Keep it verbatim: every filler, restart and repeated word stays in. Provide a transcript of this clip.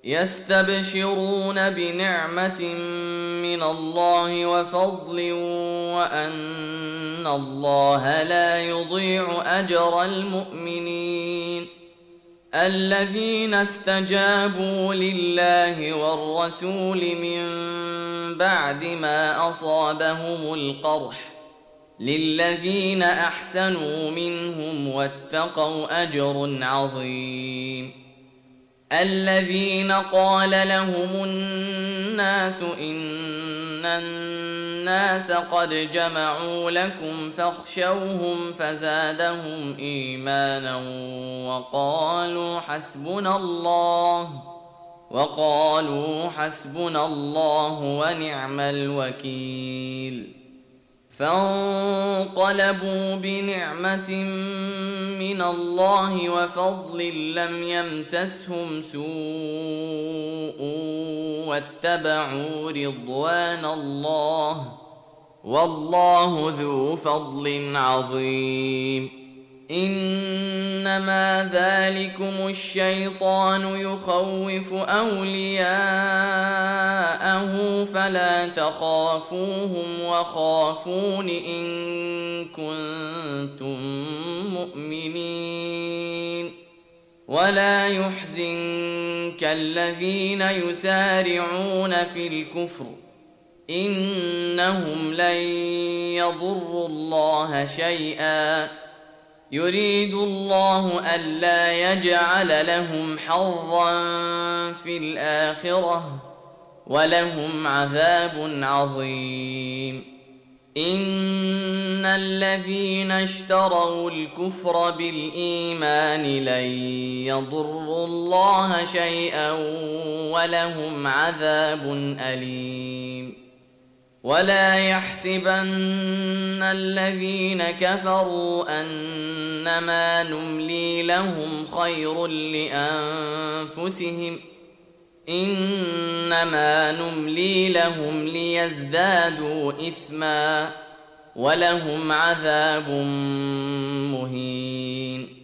يستبشرون بنعمة من الله وفضل وأن الله لا يضيع أجر المؤمنين الذين استجابوا لله والرسول من بعد ما أصابهم القرح للذين أحسنوا منهم واتقوا أجر عظيم الذين قال لهم الناس إن الناس قد جمعوا لكم فاخشوهم فزادهم إيمانا وقالوا حسبنا الله وقالوا حسبنا الله ونعم الوكيل فانقلبوا بنعمة من الله وفضل لم يمسسهم سوء واتبعوا رضوان الله والله ذو فضل عظيم إنما ذلكم الشيطان يخوف أولياءه فلا تخافوهم وخافون إن كنتم مؤمنين ولا يحزنك الذين يسارعون في الكفر إنهم لن يضروا الله شيئا يريد الله ألا يجعل لهم حظا في الآخرة ولهم عذاب عظيم إن الذين اشتروا الكفر بالإيمان لن يضروا الله شيئا ولهم عذاب أليم ولا يحسبن الذين كفروا أنما نملي لهم خير لأنفسهم إنما نملي لهم ليزدادوا إثما ولهم عذاب مهين